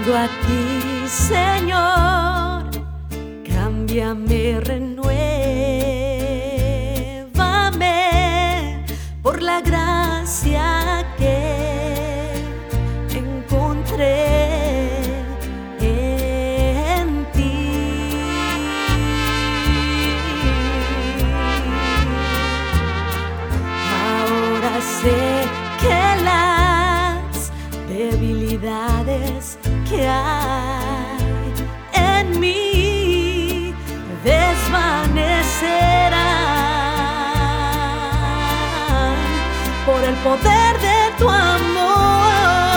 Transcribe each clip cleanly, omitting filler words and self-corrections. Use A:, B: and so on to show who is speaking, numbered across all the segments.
A: Vengo a ti, Señor, cámbiame, renuévame por la gracia que encontré en ti. Ahora sé que las debilidades que hay en mí desvanecerán por el poder de tu amor.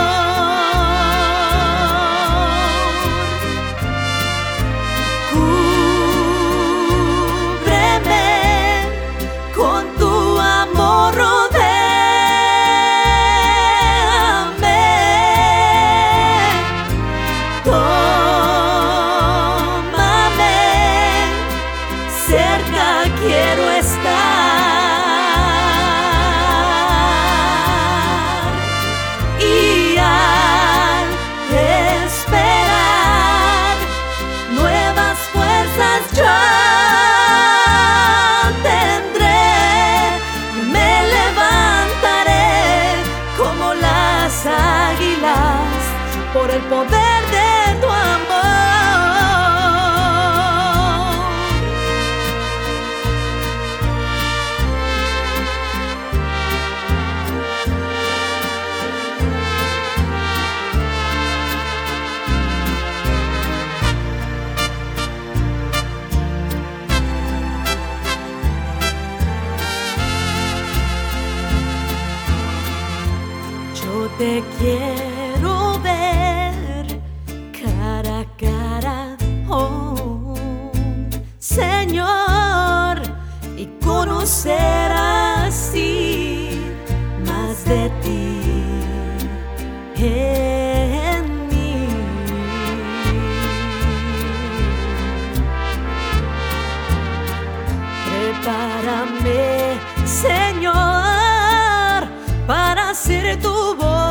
A: Cúbreme con tu amor, cerca quiero estar, y al esperar nuevas fuerzas yo tendré, y me levantaré como las águilas por el poder de tu amor. Yo te quiero ver cara a cara, oh Señor, y conocer así más de ti en mí. Prepárame, Señor, para hacer tu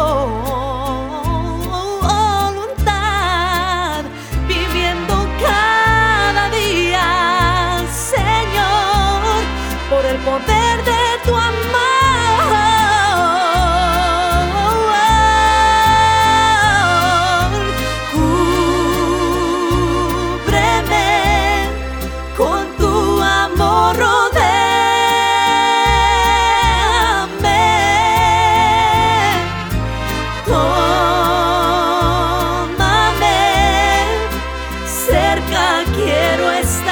A: voluntad, viviendo cada día, Señor, por el poder de tu amor. Cúbreme con tu amor, cerca quiero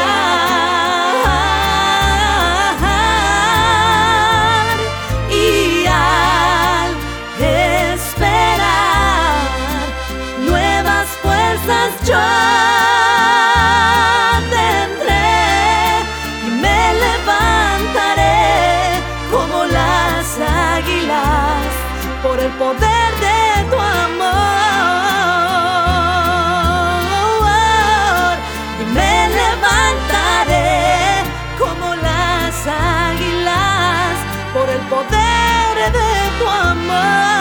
A: estar, y al esperar nuevas fuerzas yo tendré, y me levantaré como las águilas por el poder de tu amor. Por el poder de tu amor.